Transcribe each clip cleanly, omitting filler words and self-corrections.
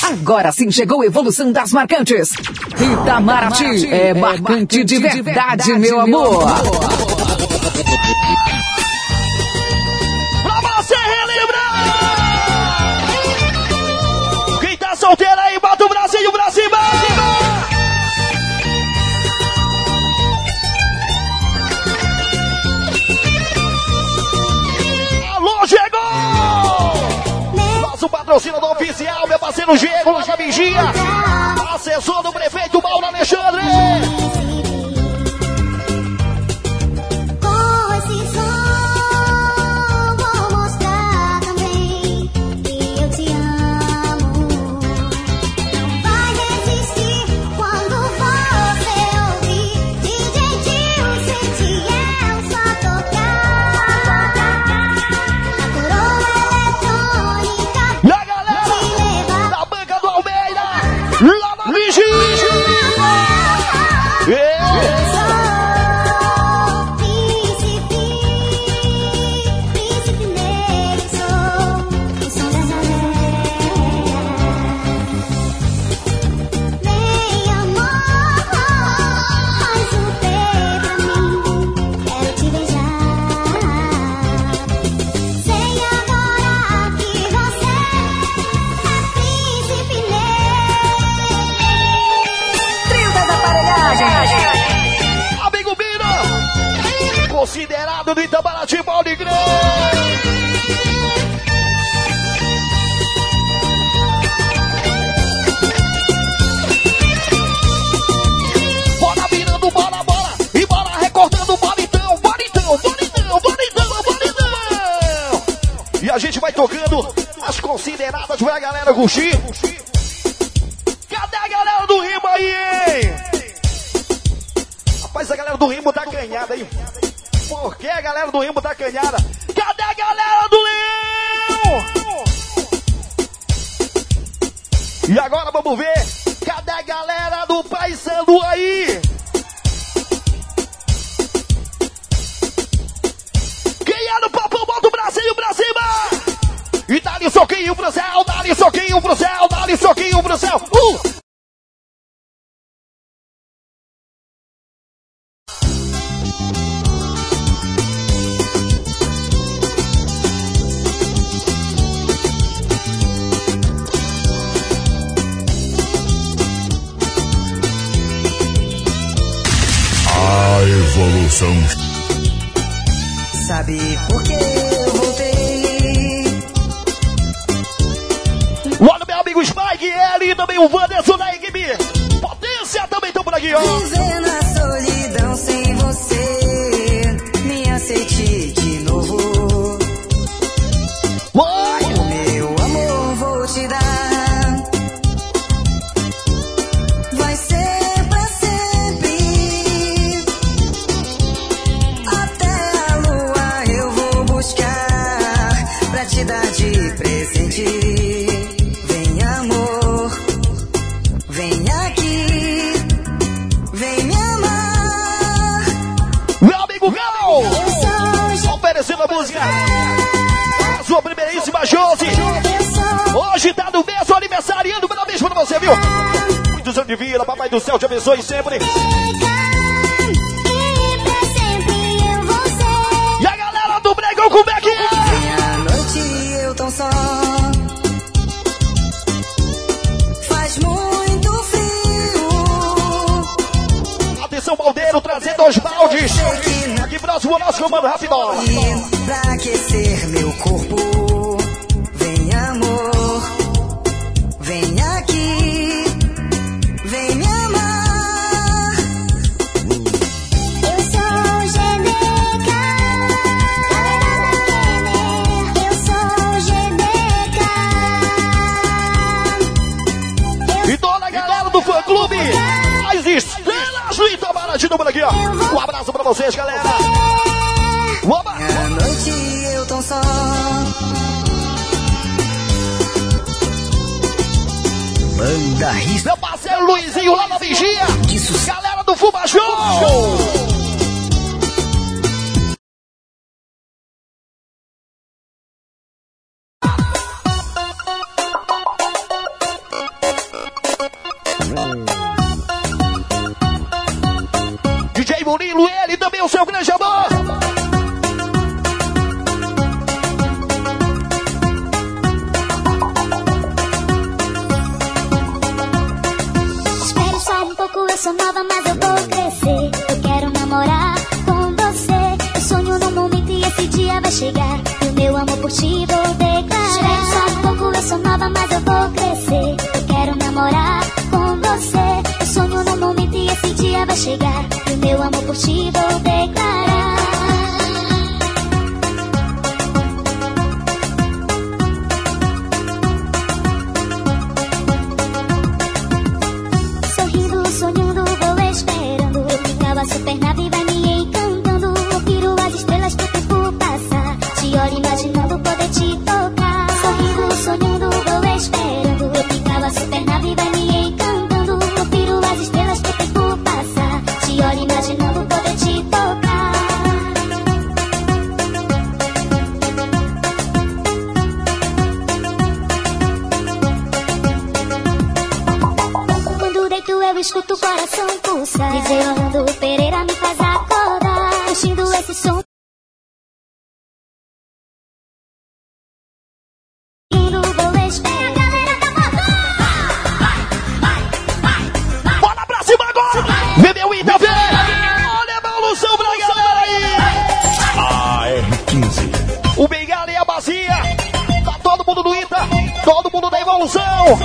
Agora sim chegou a evolução das marcantes. Itamaraty é marcante de verdade, meu amor. Pra você relembrar! Quem tá solteiro aí, bota o bracinho pra cima! Alô, chegou! Nosso patrocinador oficial, meu parceiro Diego, lá da Vigia. Assessor do prefeito Mauro Alexandre. Considerado do Itamaraty, Paulo Grande. Bola virando, bola, e bola recortando, bola então. E a gente vai tocando as consideradas pra galera curtir. Cadê a galera do Rimo aí, hein? Rapaz, a galera do Rimo tá ganhada aí. Por que a galera do Rimo tá canhada? Cadê a galera do Leão? E agora vamos ver. Cadê a galera do Paysandu aí? Quem é no papo, bota o bracinho pra cima. E dá-lhe soquinho pro céu, dá-lhe soquinho pro céu, dá-lhe soquinho pro céu. Evolução. Sabe por que eu voltei? Olha meu amigo Spike, ele e também o Wanderson da equipe. Potência também estão por aqui, ó. Viver na solidão sem você, me aceite de novo. Vai. O meu amor vou te dar. Vai ser pra sempre. Até a lua eu vou buscar pra te dar de presente. Vem amor, vem aqui, vem me amar. Meu amigo Gal, oferecendo a música. A sua primeiríssima chance. Hoje tá no mês aniversariando. Parabéns pra você, viu? Muitos anos de vida, papai do céu te abençoe sempre. E a galera do Bregão, como é que é? Meia-noite eu tão só. Faz muito frio. Atenção, Baldeiro, trazendo os baldes. Aqui próximo ao nosso comando rapidão. Pra aquecer meu corpo. Vem amor, vem aqui, vem me amar. Eu sou GBK. Eu sou GBK. E toda a galera do fã clube. As estrelas do Itamaraty por aqui, ó. Um abraço pra vocês, galera. Oba! Meia-noite eu tão só. Banda Risco. Meu parceiro Luizinho lá na Vigia. Galera do Fuma Show. nova, mas eu vou crescer. Eu quero namorar com você. Eu sonho num momento e esse dia vai chegar. E o meu amor por ti vou declarar. Sorrindo, sonhando, vou esperando. Eu ficava super nave e vai me encantando. Eu piro as estrelas pro tempo passar. Te olho imaginando poder te tocar. Sorrindo, sonhando, vou esperando. Eu ficava super nave e vai me encantando. Eu piro as estrelas pro tempo passar. Te olho imaginando poder te tocar. Quando deito eu escuto o coração pulsar. DJ Orlando Pereira me faz acordar. Curtindo esse som. Indo, vou esperar. Bora pra cima agora! Bebeu e tá vendo? Olha a evolução pra galera aí! AR15. O Bengala e a Bacia. Tá todo mundo no Ita. Todo mundo da evolução.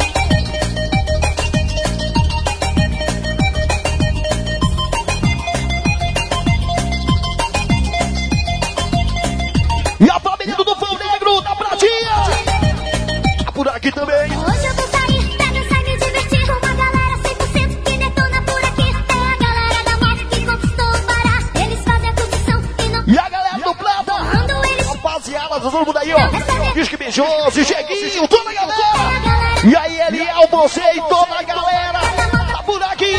E a família do Fão Negro da Pratinha. Tá por aqui também. Hoje eu vou sair pra dançar e me divertir com uma galera 100% que detona por aqui. Tem a galera da moto que conquistou o Pará. Eles fazem a construção e não E a galera do Plata. quando eles Rapaziada, todo mundo aí, ó. Disque Beijoso, Cheguinho, toda a galera. E aí, Eliel, você e toda a galera. Tá por aqui.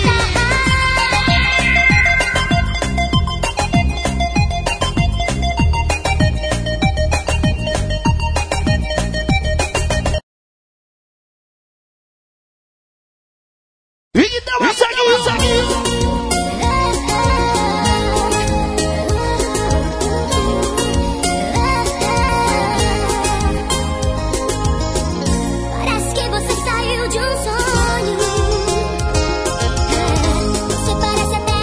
Então é seguinte. parece que você saiu de um sonho. Você parece até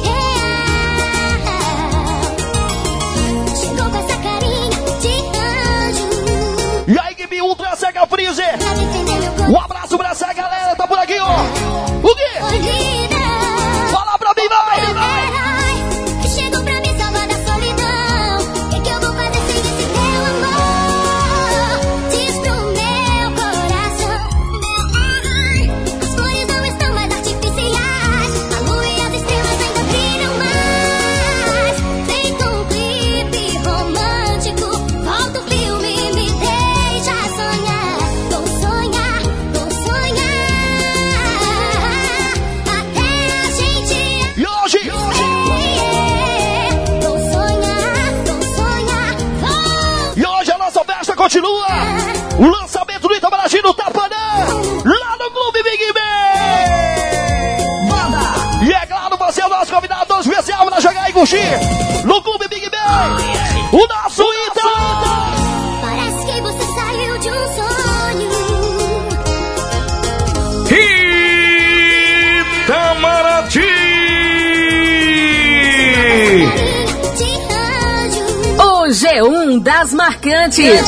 real. Chegou com essa carinha de anjo. E aí, Gibi Ultra Sega Freezer. Pra defender meu corpo. Um abraço pra essa galera, tá por aqui, ó. O quê? Fala pra mim, vai! Herói, que chegou pra me salvar da solidão. O que eu vou fazer sem esse teu amor? Diz pro meu coração. As flores não estão mais artificiais. A lua e as estrelas ainda brilham mais. Feito um clipe romântico. Volta o filme e me deixa sonhar. Vou sonhar, vou sonhar. Até a gente E hoje, vou sonhar, e hoje a nossa festa continua. O lançamento do Itamaraty no Tapanã, lá no Clube Big Ben. E é claro, você é o nosso convidado especial pra jogar e curtir no Clube Big Ben. O nosso Ita. parece que você saiu de um sonho. Itamaraty. De anjo. O G1 das marcantes.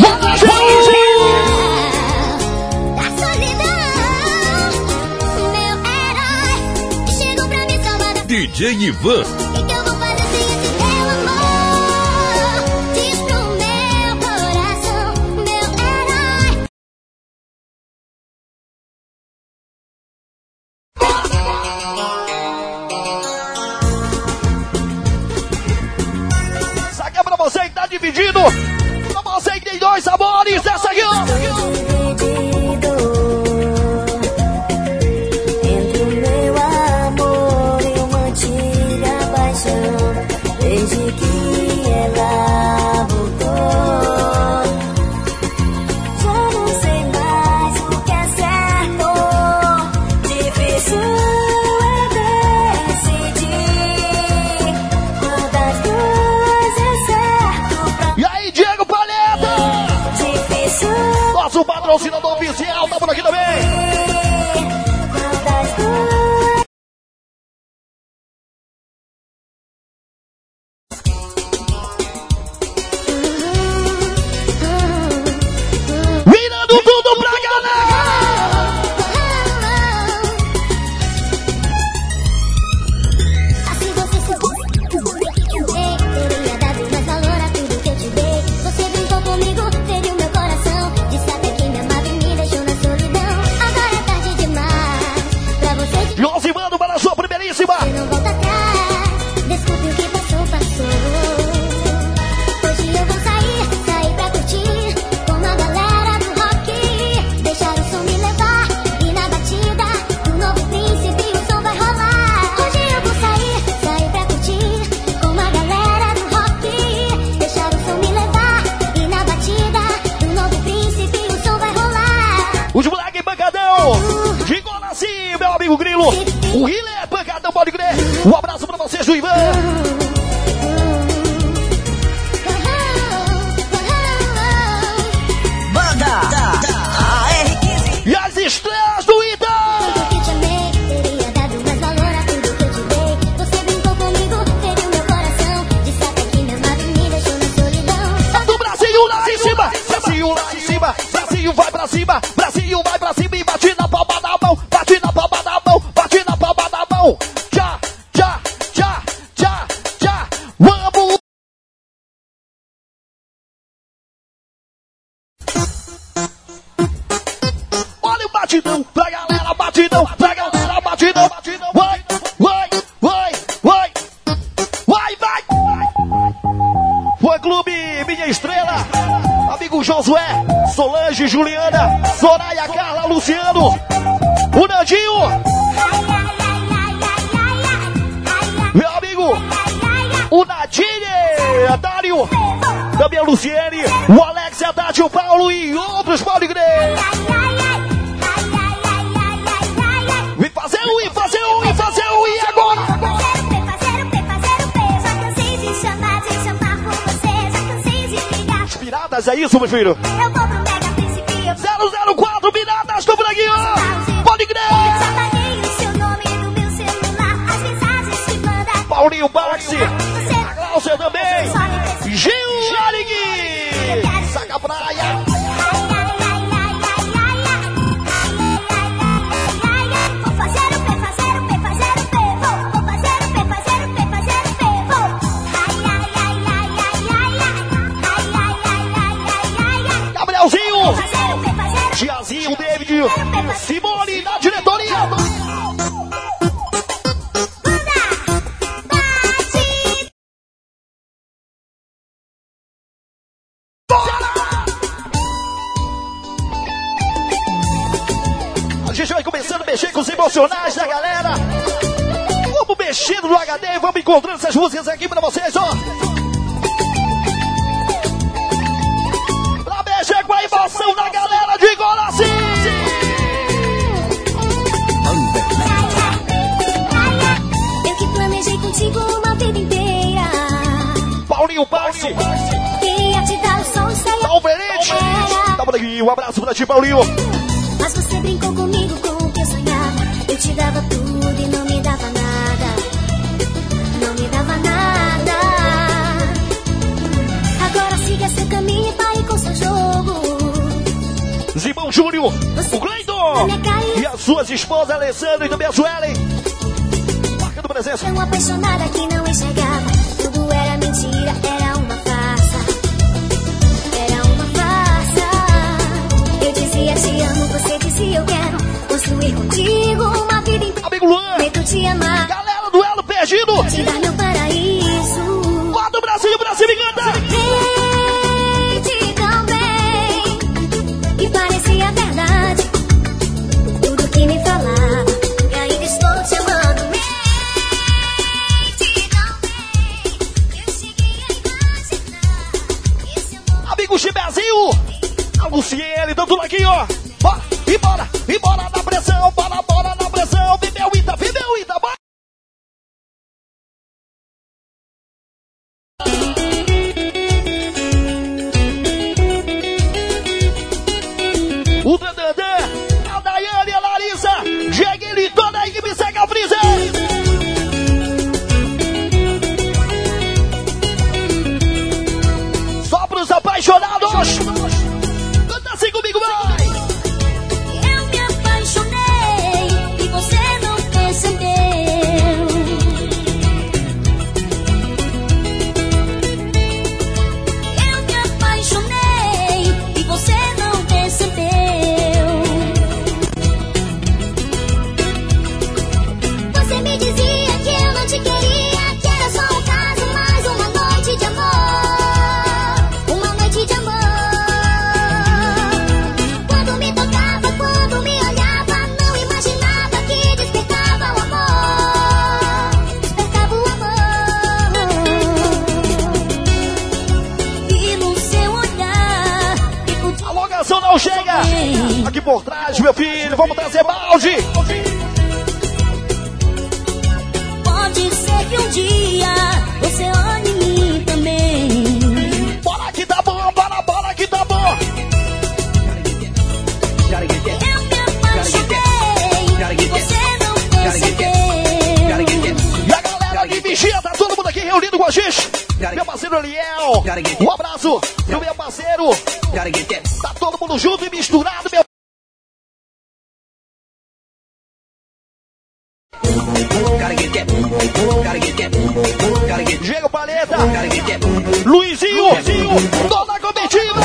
Da solidão. Meu herói, que chegou pra me salvar da DJ Ivan. O que eu vou fazer sem esse teu amor? Diz pro meu coração, meu herói. Isso aqui é pra você que tá dividido. Pra você que tem dois sabores. Essa aqui, ó. Entre o meu amor e uma antiga paixão, desde que ela voltou, já não sei mais o que é certo. Difícil é decidir qual das duas é certo pra E aí, Diego Paleta. difícil Nosso patrocinador oficial tá por aqui também. qual das duas. Miranda Pedindo pra galera! Assim você se tudo que te dei. Teria dado mais valor a tudo que eu te dei. Você brincou comigo, feriu meu coração. Disse até que me amava e me deixou na solidão. Agora é tarde demais pra você. Josimando para a sua primeiríssima. Você não volta atrás. Desculpe o que passou, passou. Hoje eu vou sair pra curtir com a galera do rock. Deixar o som me levar e na batida do novo príncipe o som vai rolar. Hoje eu vou sair pra curtir com a galera do rock. Deixar o som me levar e na batida do novo príncipe o som vai rolar. Os moleques pancadão. Ficou assim, meu amigo Grilo. O Rile é pancadão, pode crer. Um abraço pra vocês do Ivan. E as estrelas do Ita! Tudo que te amei, teria dado mais valor a tudo que eu te dei. Você brincou comigo, feriu meu coração. Disse até que me amava e me deixou na solidão. Do Brasil lá em cima! Brasil lá em cima! Brasil vai pra cima! Brasil vai pra cima e bate na palma da mão! Bate na palma da mão! Bate na palma da mão! Tchá, tchá, tchá, tchá, tchá! Vamos! Olha o batidão pra galera, batidão pra galera, batidão, batidão. Vai, vai, vai, vai, vai, vai. Foi Clube Minha Estrela, amigo Josué, Solange, Juliana, Soraya, Carla, Luciano, o Nandinho, meu amigo, o Nadine, a Dário, também a Luciene, o Alex, a Tati, o Paulo e outros, pode crer. Vem fazer um, e fazer um, e fazer um, e agora? As piratas, é isso, meu filho? 004 piratas, tô por aqui, ó. Pode crer. Paulinho Baxi, a Glaucia também. Gil Jarig, Saca Praia. Tiazinho, David, Simone na diretoria. A gente vai começando a mexer com os emocionais da galera. Vamos mexendo no HD e vamos encontrando essas músicas aqui pra vocês, ó. Pra mexer com a emoção da galera de Golaci. Eu que planejei contigo uma vida inteira. Paulinho Paxi. Queria te dar o sol, saia. Alverete. Tá por aqui, um abraço pra ti, Paulinho. Mas você brincou comigo com o que eu sonhava. Eu te dava tudo e não me dava nada. Não me dava nada. Agora siga seu caminho e pare com seu jogo. Zimão Júnior, o Cleiton e as suas esposas, Alessandra e também a Suelen. Marcando presença. Tão apaixonada que não enxergava. Tudo era mentira, era uma farsa. Era uma farsa. Eu dizia te amo, você dizia eu quero construir contigo uma vida inteira. Amigo Luan, Medo te amar, galera do Elo Perdido. te dar meu paraíso. Lá do Brasil, Brasil me canta. Mente tão bem e parecia verdade tudo que me falava. E ainda estou te amando. Mente tão bem, eu cheguei a imaginar esse amor. Amigo Chibezinho, a Luciene, tá tudo aqui, ó. Bora, e bora, e bora na pressão, bora na pressão. Viveu Ita, bora. O Dandandan, a Daiane, a Larissa, Dieguinho e toda a equipe segue a Freezer. Só pros apaixonados. Canta assim comigo, vai. chega aqui por trás, meu filho. Vamos trazer balde. Pode ser que um dia você olhe em mim também. Bora que tá bom, bora que tá bom. Eu me apaixonei e você não percebeu. E a galera que vigia, tá todo mundo aqui reunido com a gente. Meu parceiro Eliel, um abraço pro meu parceiro. Tá todo mundo junto e misturado, meu. Diego Paleta, Luizinho, toda a comitiva.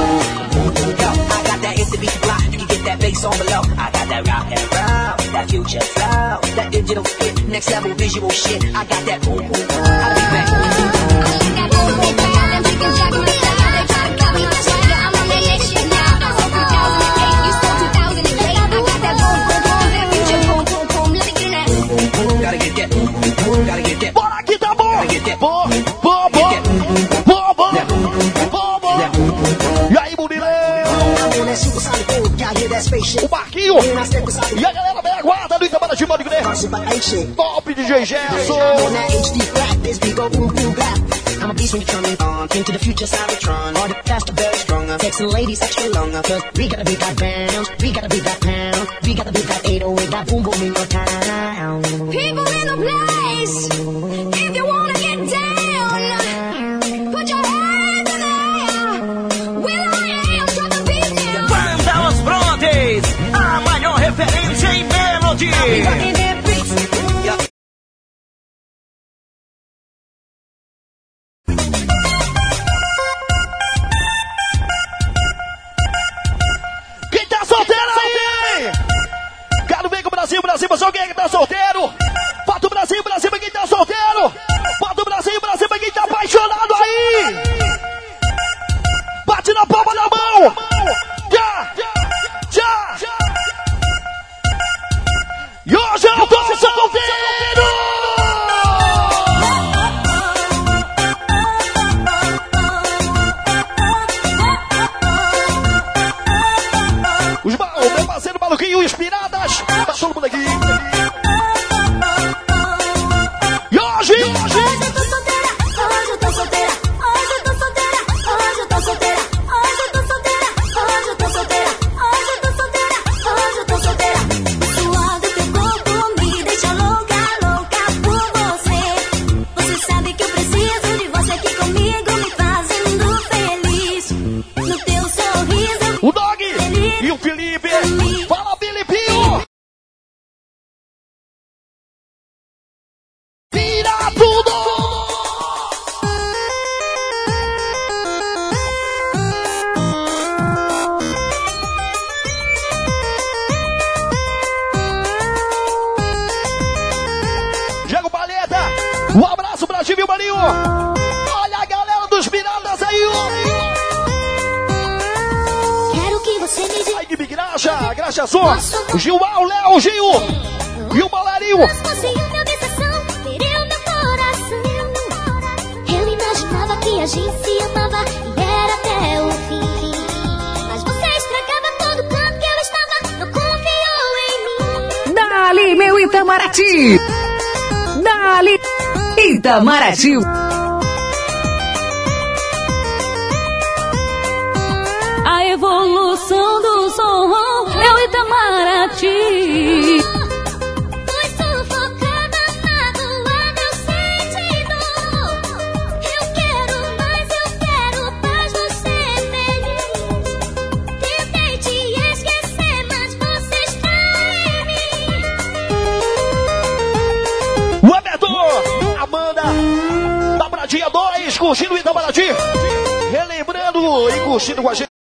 Bora que tá bom. E aí, Murilão? O Marquinho e a galera bem aguarda do Itamaraty, pode crer. Top DJ Gerson. I'm a beast when you're coming on. Into the future, Cybertron. All the faster, very stronger. Sexy ladies, extra longer. Cause we gotta beat that bounce. We gotta beat that pound. We gotta beat that 808, that boom boom in your town. People in the place, if you wanna get down, put your hands in the air. Will I am to the beat now. Banda Os Brontes, a maior referência em Melody. Brasil, quem é que tá solteiro? Bota o Brasil pra quem tá solteiro. Bota o Brasil pra quem tá apaixonado aí. Bate na palma da mão. Já. E hoje eu tô solteiro. O meu parceiro Maluquinho Inspiradas. Tá todo mundo aqui. E hoje eu tô solteira. Hoje eu tô solteira. Hoje eu tô solteira. Hoje eu tô solteira. Hoje eu tô solteira. Hoje eu tô solteira. Hoje eu tô solteira. Hoje eu tô solteira. O suor do teu corpo me deixa louca por você. Você sabe que eu preciso de você aqui comigo, me fazendo feliz. No teu sorriso. O Dog e o Felipe. Fala, Filipinho. Vira tudo. Diego Paleta, um abraço pra ti, meu maninho. Olha a galera dos Piratas aí, ó. Quero que você me diga. Aí, Gibi Graxa Som, Gilmar, Léo, Gil e o Balarinho. Você é uma obsessão, feriu meu coração. Eu imaginava que a gente se amava e era até o fim. Mas você estragava todo canto que eu estava, não confiou em mim. Dali, meu Itamaraty! Dali, Itamaraty! A evolução do som é o Itamaraty. Foi sufocada, magoada, eu senti dor. Eu quero mais, eu quero paz, você é feliz. Tentei te esquecer, mas você está em mim. O Everton, Amanda, da Bradinha 2, curtindo o Itamaraty. Relembrando e curtindo com a gente.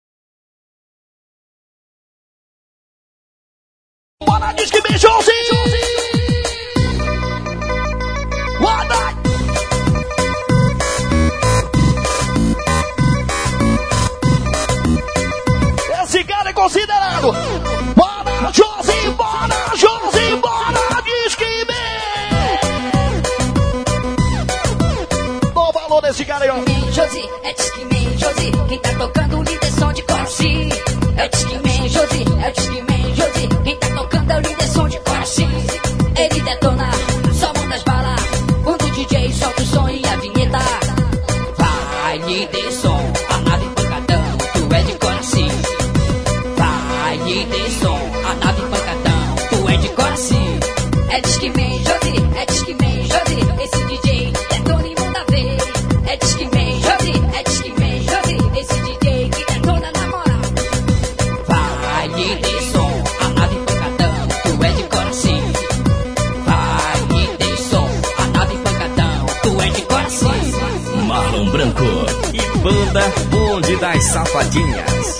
Bora, diz que beijou, sim! Bora! Esse cara é considerado. Bora, Josi, bora, Josi, bora, diz que bem! Dou valor nesse cara aí, ó. Josi, é diz que me Josi. Quem tá tocando o líder som de corte. É diz que e tem som, a nave pancadão, tu é de coração. É Discman, Josi, é Discman, Josi, esse DJ detona e manda ver. É Discman, Josi, é Discman, Josi, esse DJ que detona na moral. Vai e tem som, a nave pancadão, tu é de coração. Vai e tem som, a nave pancadão, tu é de coração. Marlon Branco e banda Bonde das Safadinhas.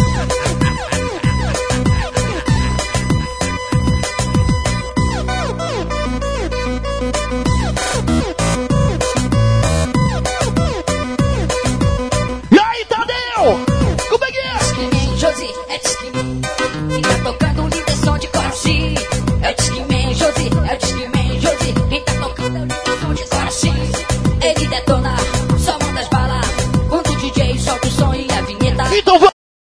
E aí, Tadeu? Como é que é? Discman, Josi, é Discman, quem tá tocando o líder som de coração. É Discman, Josi, é Discman, Josi, quem tá tocando o líder som de coração. Ele detona, só manda as balas, quando o DJ solta o som e a vinheta. Então vamos.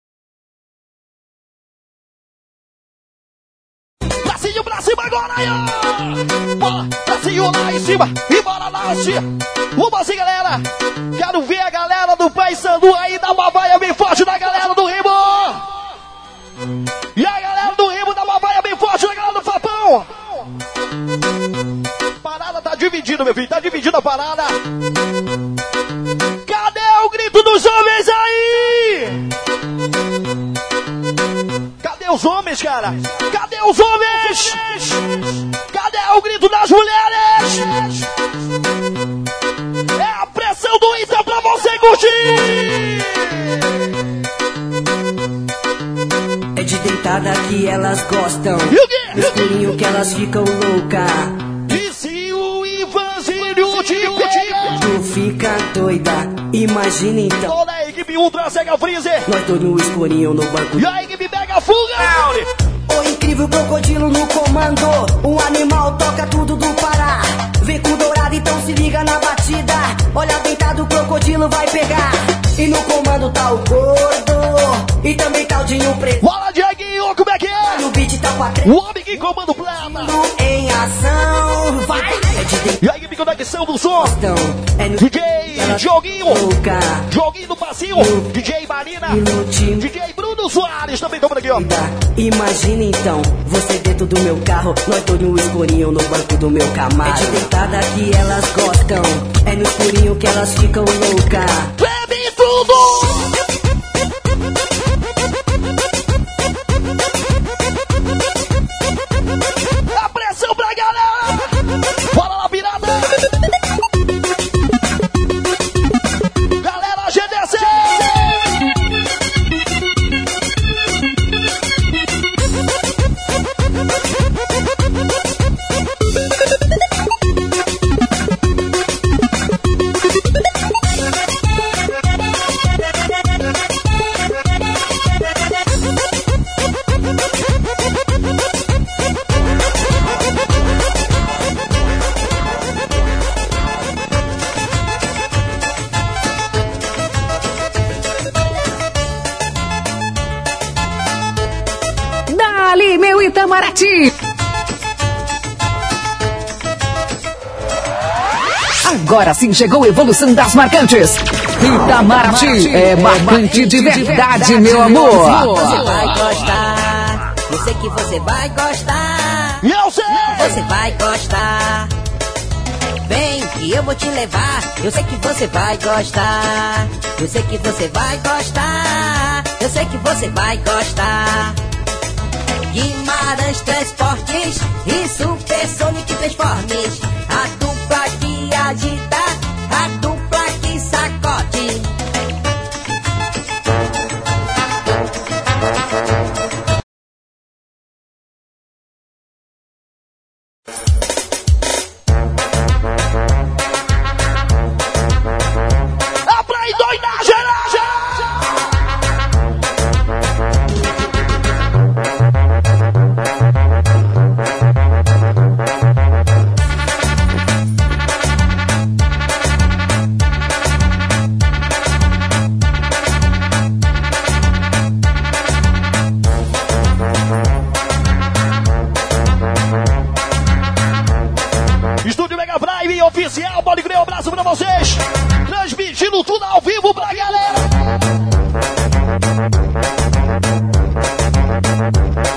Pra cima agora, aí, ó. Bola, bracinho lá em cima. E bora lá, assim. Vamos assim, galera. Quero ver a galera do Paysandu aí, dá uma vaia bem forte da galera do Rimo. E a galera do Rimo dá uma vaia bem forte da galera do Fapão. Parada tá dividida, meu filho. Tá dividida a parada. Cadê o grito dos homens aí? Cadê os homens, cara? Cadê os homens? Cadê o grito das mulheres? É a pressão do Inter pra você curtir! É de deitada que elas gostam. E o quê? No escurinho que elas ficam louca. E se o Ivanzinho te pedir? Tu fica doida, imagina então. Toda a equipe Ultra Sega Freezer. Nós dois no escurinho no banco. E a equipe Mega Fuga. O incrível crocodilo no comando. Um animal toca tudo do Pará. Vem com dourado, então se liga na batida. Olha deitado, o crocodilo vai pegar. E no comando tá o gordo. E também tá o Dinho Preto. Bola, Dieguinho, como é que é? E o beat tá com a O homem que comanda o plata. em ação. Vai! É de E a equipe Conexão do Som. deitão. É no DJ Dioguinho. louca. Joguinho do Passinho. DJ Marina. E no time. DJ Bruno Soares também estão por aqui, ó. Imagina então, você dentro do meu carro, nós dois no escurinho no banco do meu Camaro. É de deitada que elas gostam, é no escurinho que elas ficam louca. Bebe tudo! A pressão pra galera! Bora lá, pirata! Galera, GDC! Dali, meu Itamaraty. Agora sim chegou a evolução das marcantes. Itamaraty é marcante de verdade, meu amor. Você vai gostar, eu sei que você vai gostar. E eu sei! Você vai gostar. Vem que eu vou te levar. Eu sei que você vai gostar. Eu sei que você vai gostar. Eu sei que você vai gostar. Guimarães Transportes e Supersonic Transformes. A dupla que agita, a dupla que sacode. É pra endoidar geral! Estúdio Mega Drive oficial, pode crer, um abraço pra vocês. Transmitindo tudo ao vivo pra galera.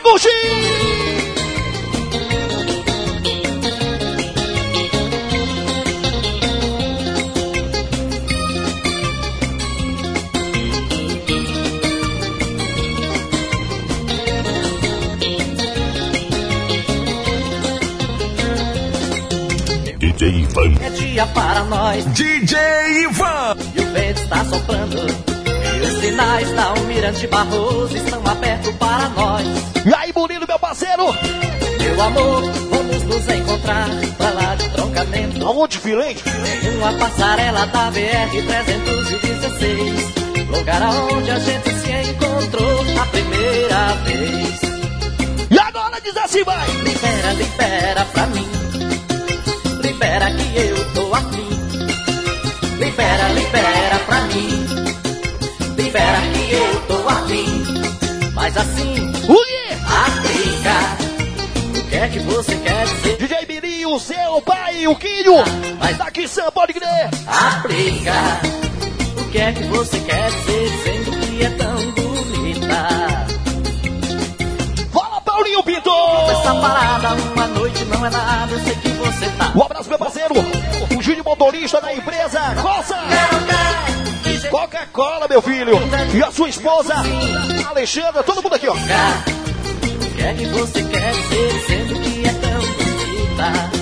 curtir! DJ Ivan. É dia para nós. DJ Ivan. E o vento está soprando. E os sinais da Almirante Barroso estão abertos para nós. E aí, Murilo, meu parceiro? Meu amor, vamos nos encontrar pra lá de troncamento. Aonde, filente? Em uma passarela da BR-316. Lugar aonde a gente se encontrou a primeira vez. E agora diz assim, vai! Libera, libera pra mim. Libera que eu tô afim. Libera, libera pra mim. Libera que eu tô afim. Mas assim, aplica. O que é que você quer dizer? DJ Mirinho, o seu pai, o Quinho. Mas daqui, Sam, pode crer. Aplica. O que é que você quer dizer dizendo que é tão bonita? Fala, Paulinho Pinto. Essa parada, uma noite não é nada. Eu sei que você tá. Um abraço, meu parceiro. O Júnior motorista da empresa. Coça. Coca-Cola, meu filho. E a sua esposa, Alexandra. Todo mundo aqui, ó. O que é que você quer dizer dizendo que é tão bonita?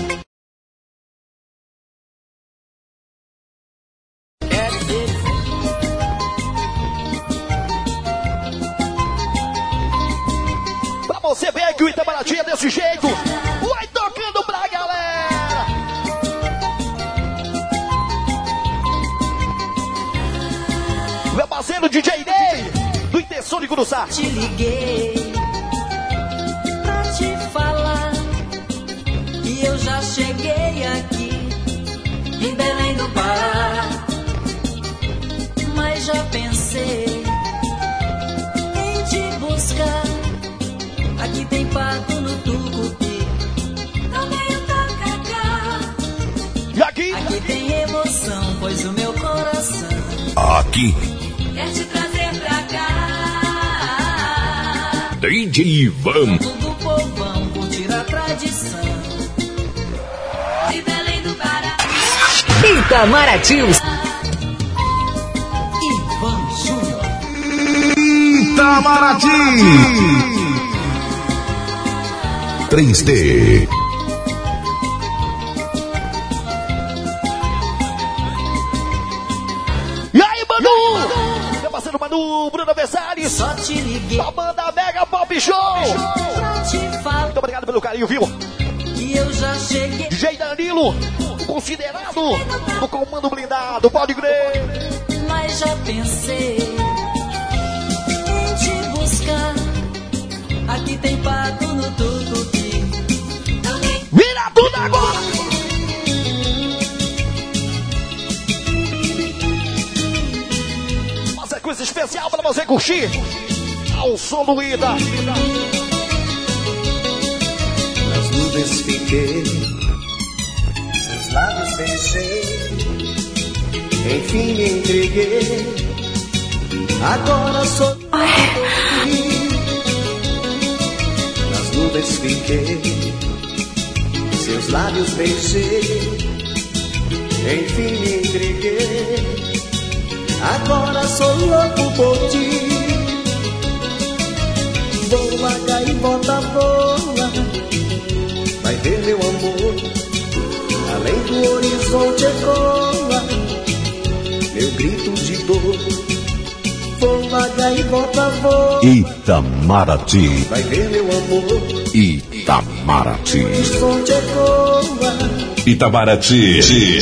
Quer dizer pra você ver que o Itamaraty é desse jeito. Vai tocando pra galera. Meu parceiro DJ Ney, do Intensônico do Sá. Te liguei pra te falar que eu já cheguei aqui em Belém do Pará. Mas já pensei em te buscar. Aqui tem pato no Tucupi, também o tacacá. E aqui? Aqui tem emoção, pois o meu coração Aqui. quer te trazer pra cá. DJ Ivan. Tudo povão, curtir a tradição de Belém do Pará. Itamaraty. Ivan Júnior. Itamaraty. 3D. E aí, Manu? Meu parceiro Manu, Bruno Versalhes. Só te liguei Da banda Mega Pop Show. pra te falar Muito obrigado pelo carinho, viu? que eu já cheguei. DJ Danilo, considerado no comando blindado, pode crer. Mas já pensei em te buscar. Aqui tem pato no Tucupi. Vira tudo agora! Uma sequência especial pra você curtir. Ao som do Ida. Nas nuvens fiquei, seus lábios beijei, enfim me entreguei. Agora sou nas nuvens fiquei, seus lábios beijei, enfim me entreguei. Agora sou louco por ti. Voa, gaivota, voa, vai ver meu amor, além do horizonte ecoa meu grito de dor. Voa, gaivota, voa, Itamaraty. vai ver meu amor, Itamaraty. horizonte ecoa. Itamaraty.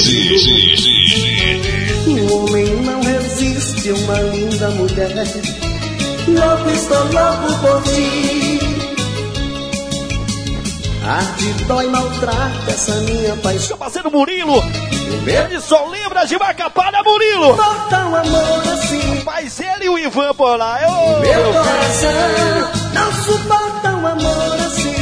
O homem não resiste a uma linda mulher. Louco, estou louco por ti. Arde, dói, maltrata essa minha paixão. Meu parceiro Murilo, Meu ele só lembra de Macapá, Murilo. falta um amor assim. Mas ele e o Ivan por lá, Meu coração não suporta um amor assim.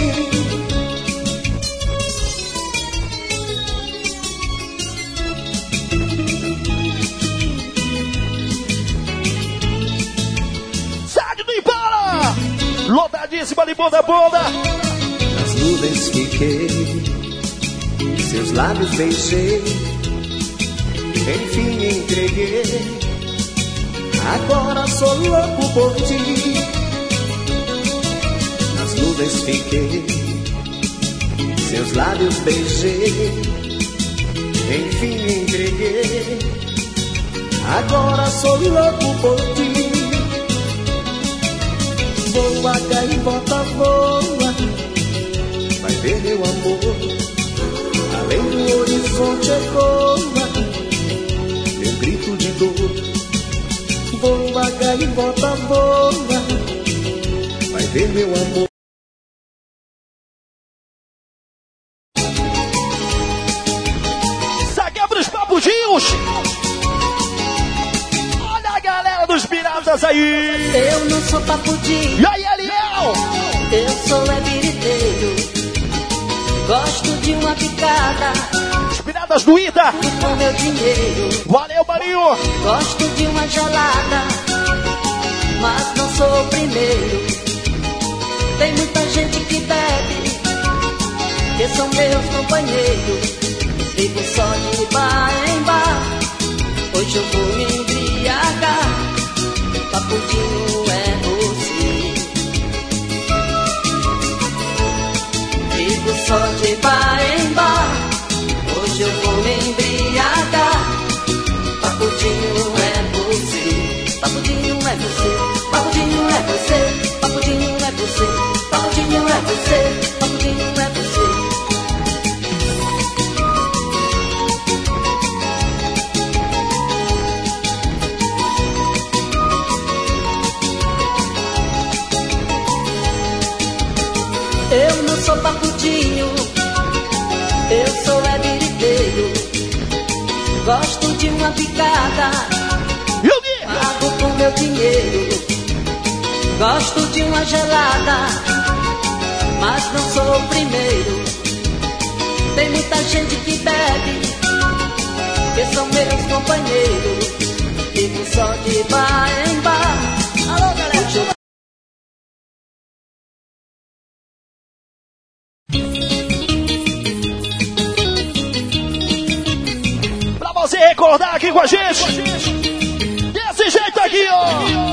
Sai do Impala! Lotada queridíssima Limonda Bonda. Nas nuvens fiquei, seus lábios beijei, enfim entreguei. Agora sou louco por ti. Nas nuvens fiquei, seus lábios beijei, enfim entreguei. Agora sou louco por ti. Voa, gaivota, voa, vai ver meu amor. Além do horizonte ecoa meu grito de dor. Voa, gaivota, voa, vai ver meu amor. Saque pros papudinhos. Olha a galera dos piratas aí. Eu não sou papudinho. E aí, Eliel? Eu sou biriteiro. Gosto de uma picada. Os piratas do Ida. Com meu dinheiro. Valeu, Marinho. Gosto de uma gelada, mas não sou o primeiro. Tem muita gente que bebe, que são meus companheiros. Vivo só de bar em bar. Hoje eu vou me embriagar. Papudinho é você. Vivo só de bar em bar. Hoje eu vou me embriagar. Papudinho é você. Papudinho é você. Papudinho é você. Papudinho é você. Papudinho é você. Papudinho é você. Eu não sou papudinho, eu sou biriteiro. Gosto de uma picada, pago com meu dinheiro. Gosto de uma gelada, mas não sou o primeiro. Tem muita gente que bebe, que são meus companheiros. Vivo só de bar em bar. Alô, galera. Pra você recordar aqui com a gente, desse jeito aqui, ó.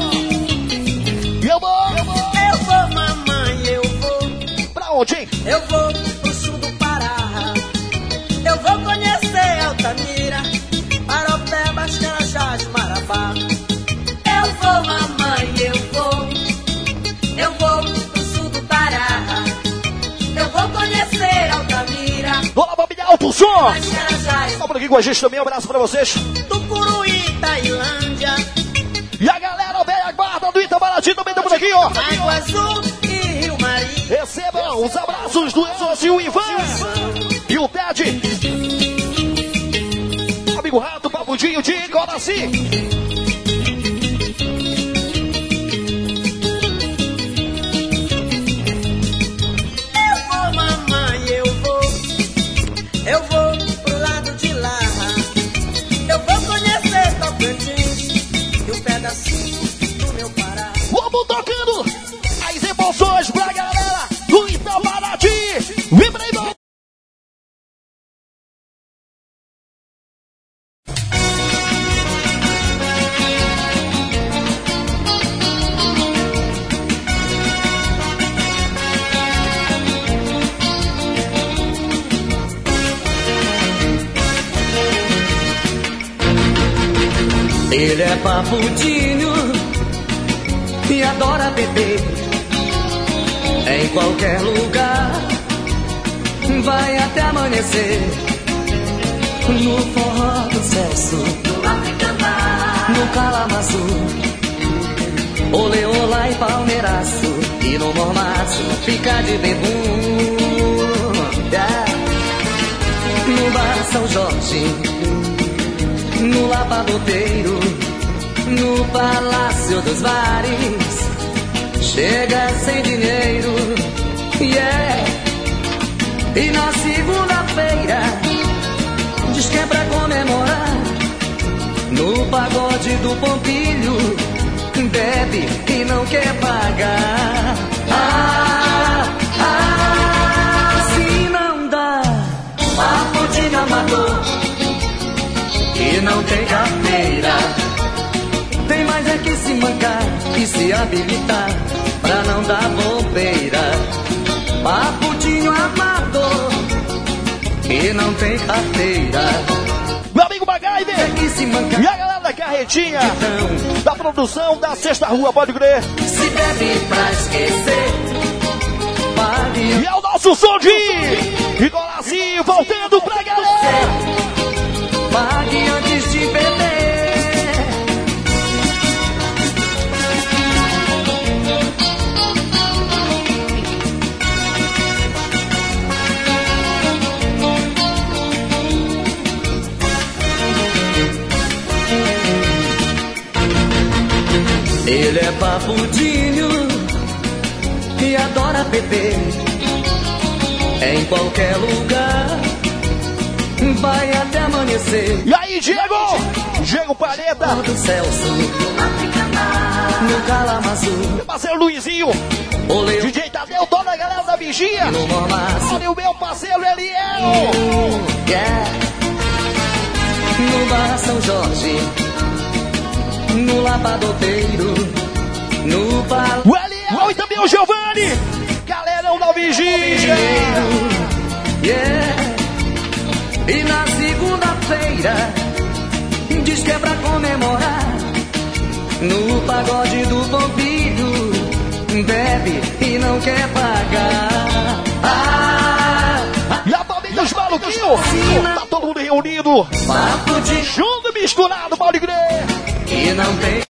Eu vou, mamãe, eu vou. Pra onde, hein? Eu vou pro sul do Pará. Eu vou conhecer Altamira, Paropeba, Carajás, Marabá. Eu vou, mamãe, eu vou. Eu vou pro sul do Pará. Eu vou conhecer Altamira. Dona família Alto Som. Carajás, Tá por aqui com a gente também, um abraço pra vocês. Tucuruí, Tailândia. E a galera velha guarda do Itamaraty também tá por aqui, ó. Água Azul e Rio Mari. Recebam os abraços do Enzo e o Ivan e o Ted. Amigo Rato, Papudinho de Coraci. Eu vou, mamãe, eu vou. Eu vou pro lado de lá. Eu vou conhecer Tocantins e um pedacinho do meu Pará. Vamos tocando as emoções pra galera do Itamaraty. Vibra aí, meu. Ele é papudinho e adora beber. Em qualquer lugar vai até amanhecer. No forró do sexo, no calamaço, ole olá e palmeiraço. E no mormaço fica de bebum. No bar São Jorge, no Lapadoteiro, no Palácio dos Bares, chega sem dinheiro, yeah. E na segunda-feira diz que é pra comemorar, no pagode do Pompilho, bebe e não quer pagar. Se não dá, papo de amador e não tem carteira, tem mais é que se mancar e se habilitar pra não dar bobeira. Papudinho amador e não tem carteira. Meu amigo MacGyver e a galera da carretinha da produção da Sexta Rua, pode crer. Se bebe pra esquecer, e é o nosso som de Nicolazinho voltando pra galera. pague antes de beber. Ele é papudinho e adora beber. Em qualquer lugar vai até amanhecer. E aí, Diego Palheta, do Celso, no Calamaçu, meu parceiro Luizinho, DJ Tadeu, toda a galera da Vigia. Olha o meu parceiro Eliel, no Bar São Jorge, no Lavadoteiro, no Palácio, o Eliel e também o Giovanni, galerão da Vigia. E na segunda-feira diz que é pra comemorar, no pagode do Pompilho bebe e não quer pagar. E a família dos maluquinhos, tá todo mundo reunido, junto, misturado, pode crer. E não tem.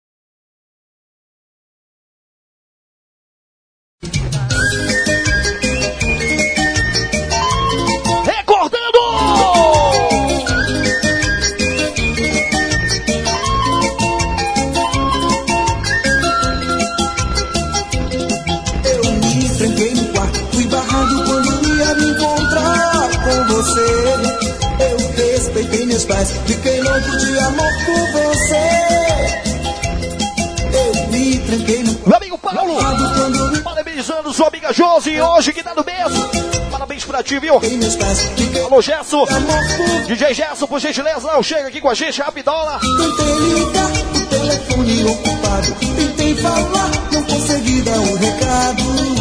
Fiquei louco de amor por você. Eu me tranquei no meu amigo Paulo, parabenizando sua amiga Josi, hoje que tá no mês. Parabéns pra ti, viu? Alô, Gesso, DJ Gesso, por gentileza, não chega aqui com a gente, rapidola. Tentei ligar, o telefone ocupado. Tentei falar, não consegui dar um recado.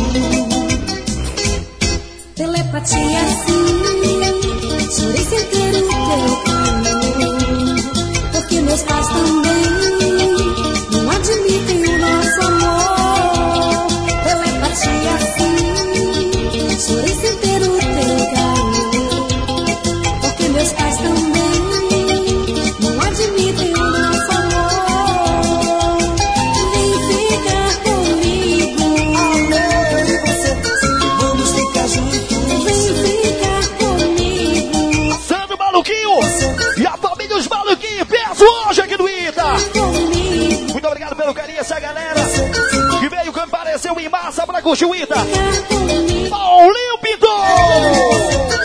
Telepatia sim, chorei sem ter o teu carinho, porque meus pais também não admitem o nosso amor. Telepatia sim, chorei sem ter o teu carinho, porque meus pais também não admitem o nosso amor. Vem ficar comigo, amor, e você, vamos ficar juntos. E a família dos maluquinhos, peço hoje aqui no Ita. Muito obrigado pelo carinho, essa galera que veio compareceu em massa pra curtir o Ita. Paulinho Pintor!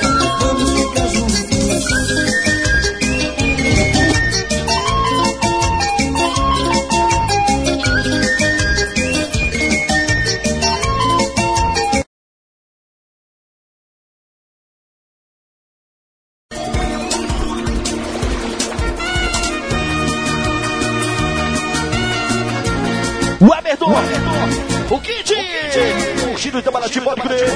O Everton, o Kid, o Chino Itamaraty, pode crer.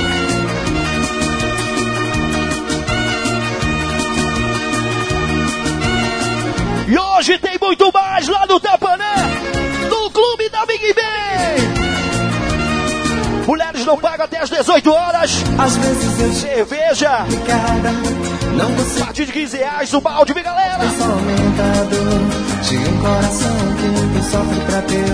E hoje tem muito mais lá no Tapané, no Clube da Big Ben. Mulheres não pagam até as 18 horas. Às vezes eu cerveja, não consigo. A partir de R$15 o balde, vem galera. Eu sou aumentador de um coração que sofre pra ter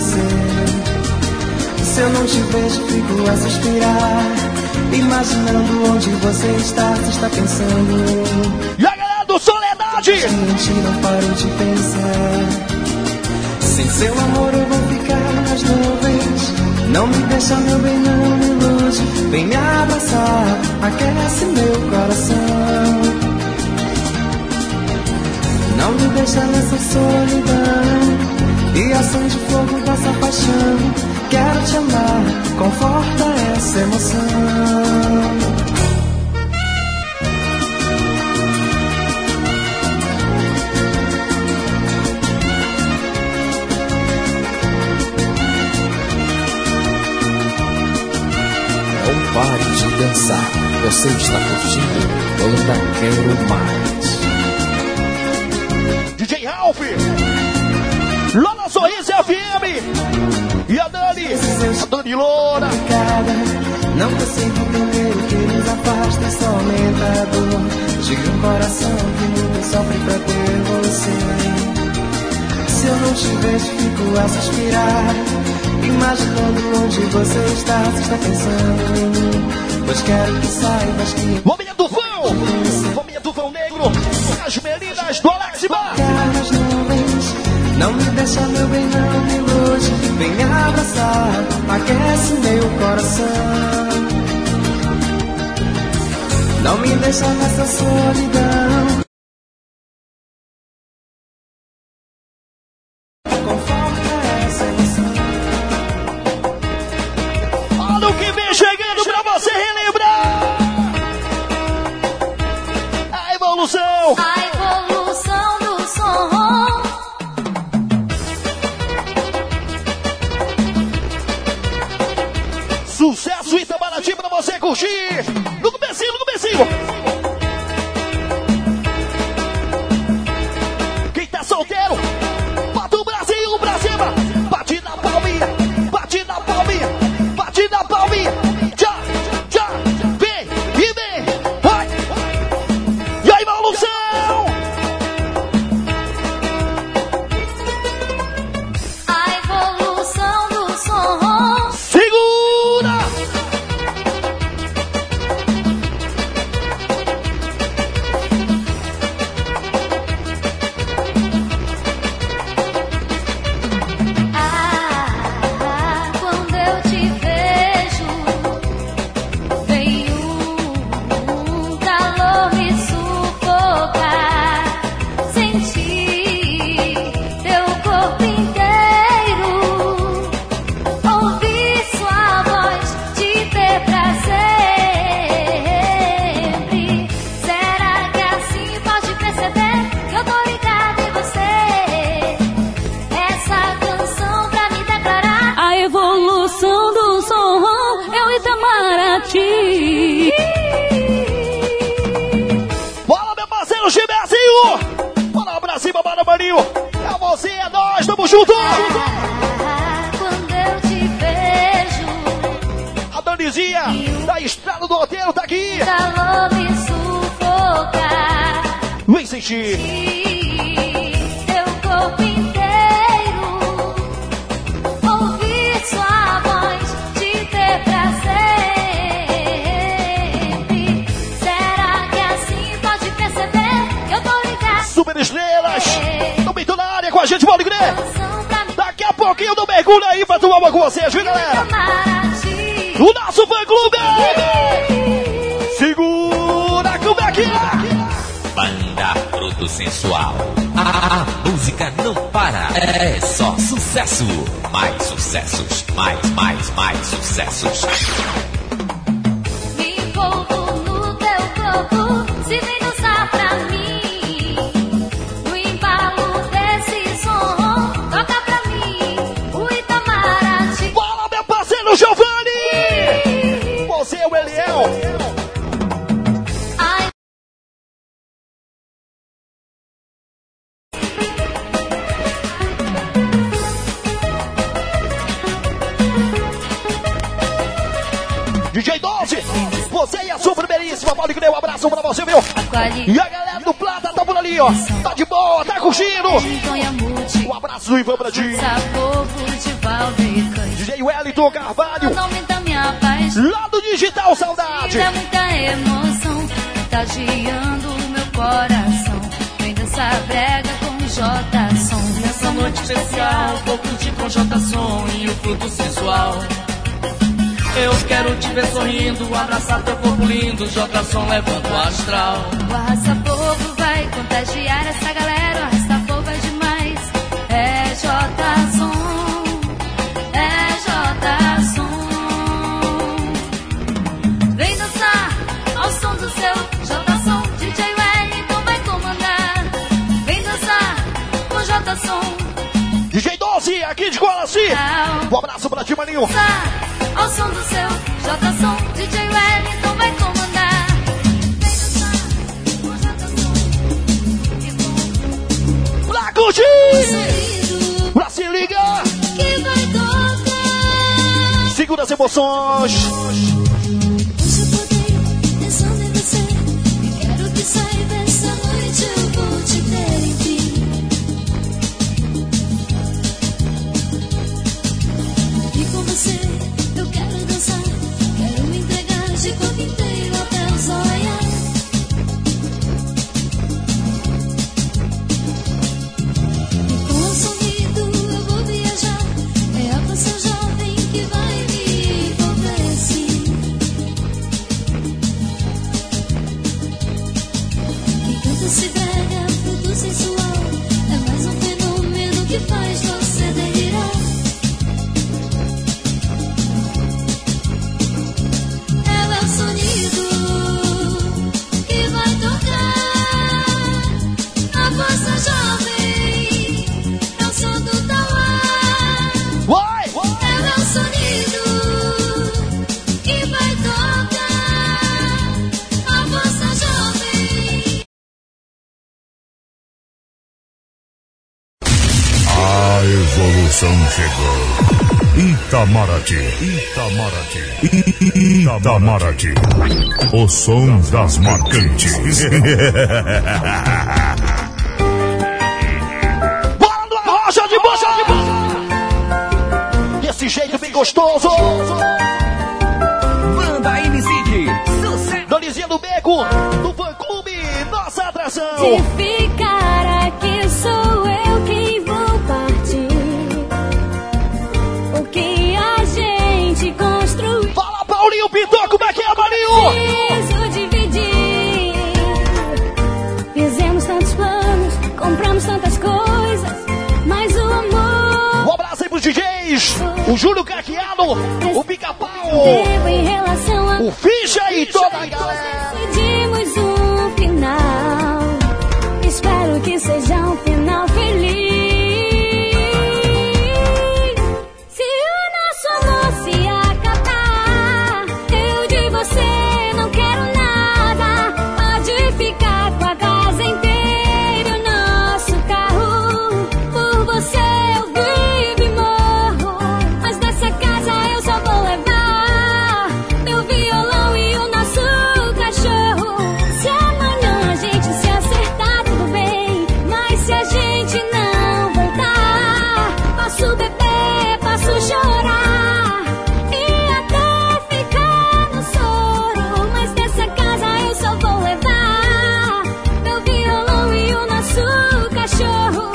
você. Se eu não te vejo, fico a suspirar, imaginando onde você está pensando. E a galera do Soledade! Gente, não paro de pensar. Sem seu amor eu vou ficar nas nuvens. Não me deixa, meu bem, não me ilude. Vem me abraçar, aquece meu coração. Não me deixa nessa solidão e acende fogo dessa paixão. quero te amar, conforta essa emoção. Não pare de dançar, você está curtindo, eu ainda quero mais. DJ Ralph, lá na Sorriso FM, e a Dani Loura. Não consigo entender o que nos afasta, só aumenta a dor de um coração que muito sofre pra ter você. Se eu não te vejo, fico a suspirar, imaginando onde você está, se está pensando em mim. Pois quero que saibas que... Bombinha do Vão Negro, as meninas do Alex Bar. Não me deixa, meu bem, não me ilude. Vem me abraçar, aquece meu coração. Não me deixa nessa solidão. Olha o que vem chegando pra você relembrar. A evolução. A evolução do som. Sucesso Itamaraty pra você curtir. No comecinho, no comecinho. Quem tá solteiro, bota o Brasil pra cima. Bate na palminha, bate na palminha, bate na palminha. Já, já, vem e vem. Vai. E a evolução. A evolução do som. Segura. Quando eu te vejo, vem um calor me sufocar. Sentir teu corpo inteiro, ouvir sua voz, te ter pra sempre. Será que assim pode perceber que eu tô ligada em você? Essa canção pra me declarar a evolução do som é o Itamaraty. Bora, meu parceiro Gilbertinho. Bora pra cima, bora, maninho. É você, é nós, tamo junto. Quando eu te vejo, A Danizinha da Estrada do Roteiro tá aqui. calor me sufocar. Vem sentir. Teu corpo inteiro, ouvir sua voz, te ter pra sempre. Será que assim pode perceber que eu tô ligada? Super estrelas. Também tô na área com a gente, pode crer. Canção pra me Daqui a pouquinho eu dou mergulho aí pra tomar uma com vocês, viu, galera? Itamaraty. O nosso fã-clube. Segura, como é que é? Banda Fruto Sensual. A música não para. É só sucesso. Mais sucessos. Mais sucessos. Me envolvo no teu corpo, se vem dançar pra mim. No embalo desse som, toca pra mim o Itamaraty. Fala, meu parceiro Giovanni. Você é o Eliel. Ai, DJ 12. Você e a sua primeiríssima, pode crer. Um abraço pra você, meu. E a galera do Plata tá por ali, ó. Tá de boa, tá curtindo. Um abraço do Ivan Bradinho. Povo de Valdecaí. DJ Wellington Carvalho. O nome da minha paixão. Lá do Digital Saudade. Dá muita emoção, contagiando o meu coração. Vem dançar brega com J-Som. Nessa noite especial, vou curtir com J-Som e o fruto sensual. Eu quero te ver sorrindo, abraçar teu corpo lindo, J-Som levando o astral. O arrasta-fogo vai contagiar essa galera, o arrasta-fogo é demais. É J-Som, é J-Som. aqui de Guaraci. Um abraço pra ti, maninho. Ao som do seu J-Som, DJ Wellington vai comandar. Pra curtir! Pra se ligar! Que vai tocar. Segura as emoções! Hoje eu acordei pensando em você. E quero que saiba essa noite eu vou te ter em mim. E com você eu quero dançar. Quero me entregar de corpo inteiro até o sol raiar. E com um sorriso eu vou viajar. É a paixão jovem que vai me envolver sim. Enquanto se brega, fruto sensual. É mais um fenômeno que faz você delirar. Ela é o sonido que vai tocar. A força jovem é o som do tauá. Vai! Ela é o sonido que vai tocar. A força jovem. A evolução chegou. Itamaraty. Itamaraty. O som das marcantes. Bora do Arrocha de Bocha! Desse jeito bem gostoso! Banda Incide, sucesso. Donizinha do Beco, do Fã Clube, nossa atração! Se ficar aqui sou eu quem vou partir. O que a gente construiu Fala, Paulinho Pintor, como é que é, maninho? preciso dividir. Fizemos tantos planos, compramos tantas coisas, mas o amor Um abraço aí pros DJs, o Júlio Caqueado, o Pica-Pau, tempo em relação a o Ficha e toda a galera! decidimos um final. Espero que seja um final feliz. Se o nosso amor se acabar, eu de você não quero nada. Pode ficar com a casa inteira e o nosso carro. Por você eu vivo e morro, mas nessa casa eu só vou levar meu violão e o nosso cachorro. Se amanhã a gente se acertar, tudo bem, mas se a gente não voltar, posso beber, posso chorar e até ficar no soro, mas dessa casa eu só vou levar meu violão e o nosso cachorro.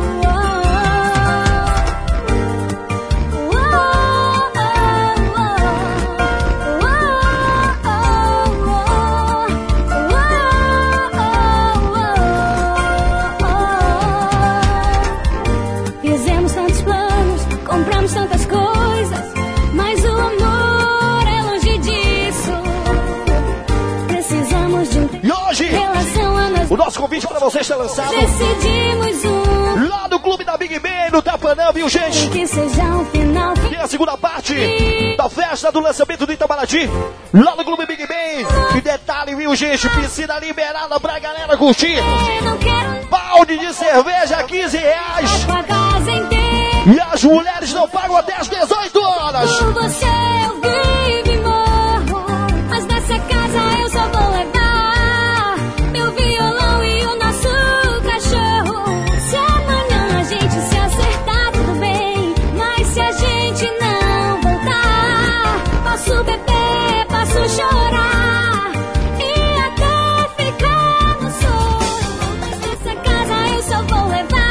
Fizemos tantos planos, compramos tantas coisas, mas o amor é longe disso. Precisamos de E hoje, relação a nós. o nosso convite pra vocês está lançado Decidimos lá do Clube da Big Ben, no Tapanã, viu, gente? que seja um final Tem a segunda parte da festa do lançamento do Itamaraty, lá no Clube Big Ben. E detalhe, viu, gente? Piscina liberada pra galera curtir. não quero Balde de cerveja, R$15. com a casa inteira. E as mulheres não pagam até as 18 horas. Por você eu vivo e morro, mas nessa casa eu só vou levar meu violão e o nosso cachorro. Se amanhã a gente se acertar, tudo bem, mas se a gente não voltar, posso beber, posso chorar e até ficar no soro, mas nessa casa eu só vou levar.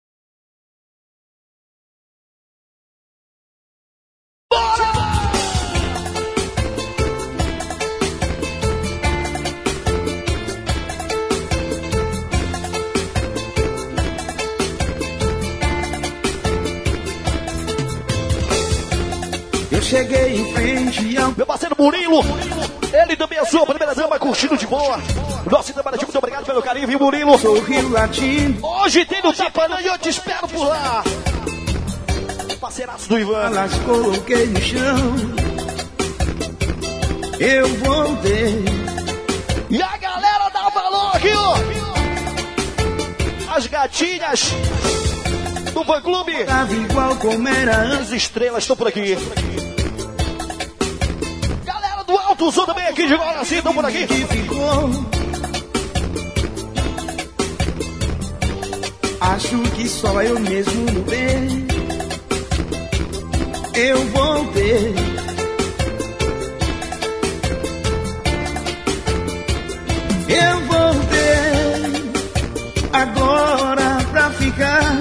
Eu cheguei em frente ao Meu parceiro Murilo, ele também é a sua primeira dama, curtindo de boa. Nosso Itamaraty, muito obrigado pelo carinho, viu, Murilo? sorriso latino. Hoje tem no Tapanã e eu te espero por lá. parceiraço do Ivan. Elas coloquei no chão. Eu voltei. E a galera dá valor aqui, ó. As gatinhas do fã clube. Tava igual como era antes. As estrelas estão por aqui. Galera do Alto Sul também aqui de Guaraci estão por aqui. Que ficou. Acho que só eu mesmo mudei. Eu voltei. Eu voltei agora pra ficar.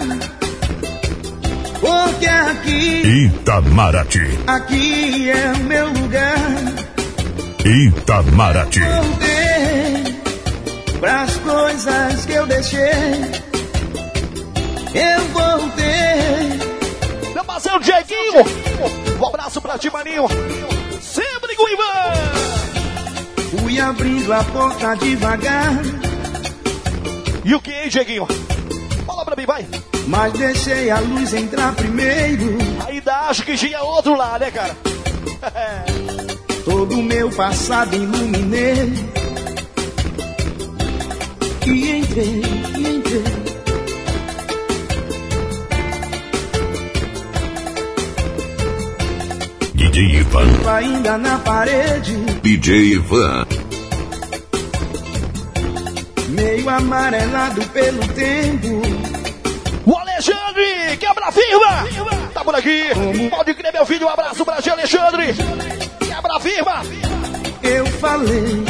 Porque aqui Itamaraty. Aqui é o meu lugar. Itamaraty. Voltei pras coisas que eu deixei. Eu voltei. Meu parceiro Dieguinho, um abraço pra ti, maninho. Sempre com o Ivan. Fui abrindo a porta devagar. E o que, hein, Dieguinho? Fala pra mim, vai. Mas deixei a luz entrar primeiro. Ainda acho que tinha outro lá, né, cara? Todo o meu passado iluminei. E entrei. DJ Ivan. Ainda na parede. DJ Ivan. Meio amarelado pelo tempo. O Alexandre, quebra firma. Tá por aqui. Pode crer, meu filho. Um abraço pra ti, Alexandre. Quebra firma. Eu falei.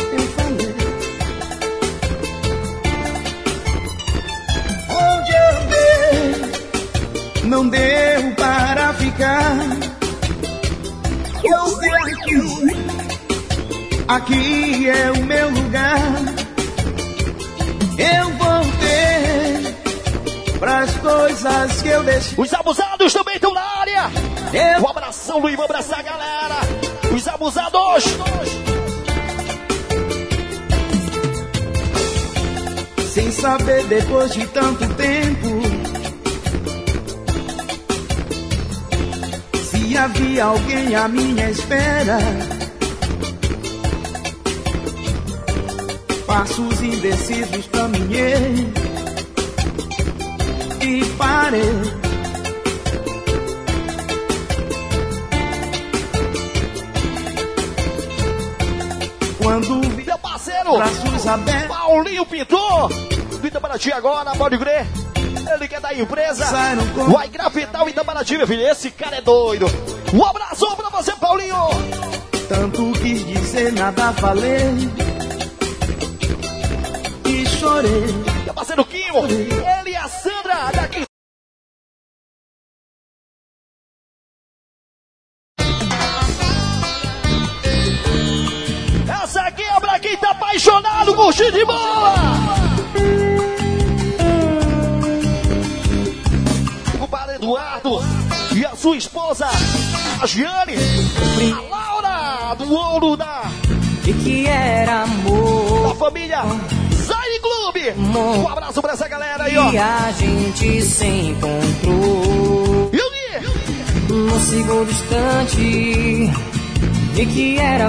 Onde eu dei, não deu para ficar. Eu sei aqui é o meu lugar. Eu voltei pras coisas que eu deixei. Os abusados também estão na área. Um abração, Luiz, um abraço a galera. Os abusados. Sem saber depois de tanto tempo se havia alguém à minha espera. Passos indecisos caminhei e parei. Quando vi meu parceiro, braços abertos, Paulinho Pintor, do Itamaraty agora, pode crer. Ele quer da empresa, vai grafitar o Itamaraty, meu filho. Esse cara é doido. Um abraço pra você, Paulinho. Tanto quis dizer, nada falei e chorei. Meu parceiro Kimo, ele e a Sandra daqui. Essa aqui é pra quem tá apaixonado, curtindo de boa. O padre Eduardo e a sua esposa, a Giane, a Laura, do ouro da... que era amor. Da família Zaire Clube. Um abraço pra essa galera aí, ó. E a gente se encontrou no segundo instante de que era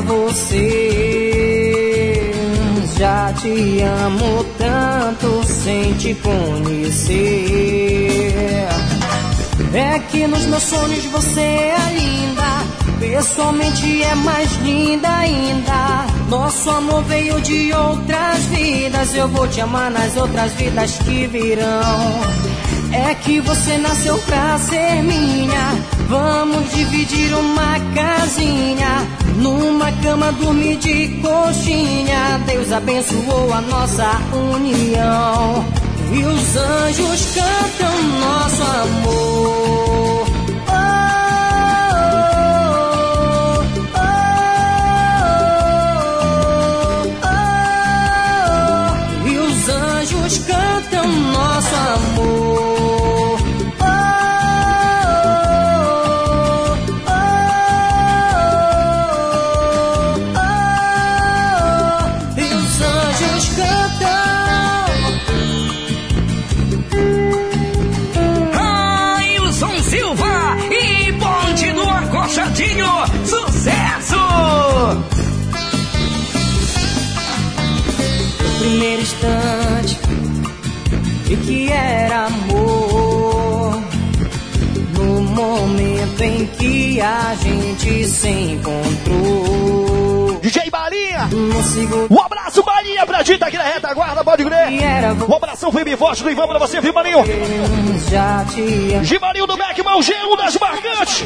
você. Já te amo tanto sem te conhecer. É que nos meus sonhos você é linda, pessoalmente é mais linda ainda. Nosso amor veio de outras vidas, eu vou te amar nas outras vidas que virão. É que você nasceu pra ser minha, vamos dividir uma casinha, numa cama dormir de coxinha. Deus abençoou a nossa união e os anjos cantam nosso amor. Cantam nosso amor. E os anjos cantam. Ai, o som distante e que era amor. No momento em que a gente se encontrou. DJ Balinha! Um abraço, Balinha, pra gente aqui na retaguarda, pode crer. Um abração firme e forte do Ivan pra você, viu, Maninho? Gimarinho do Beckman, o G1 das marcantes.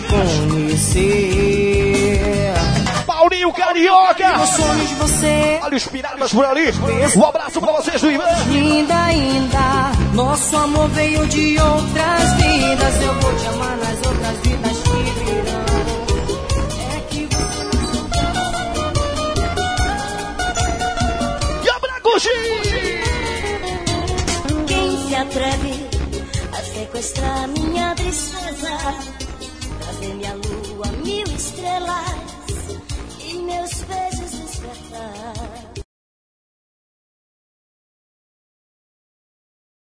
Paulinho Carioca. Olha os piratas por ali. Um abraço pra vocês do Ivan. Linda ainda, nosso amor veio de outras vidas. Eu vou te amar nas outras vidas que virão. É que você e a Bracuxi! Quem se atreve a sequestrar minha tristeza, trazer minha lua, 1000 estrelas e meus beijos despertar.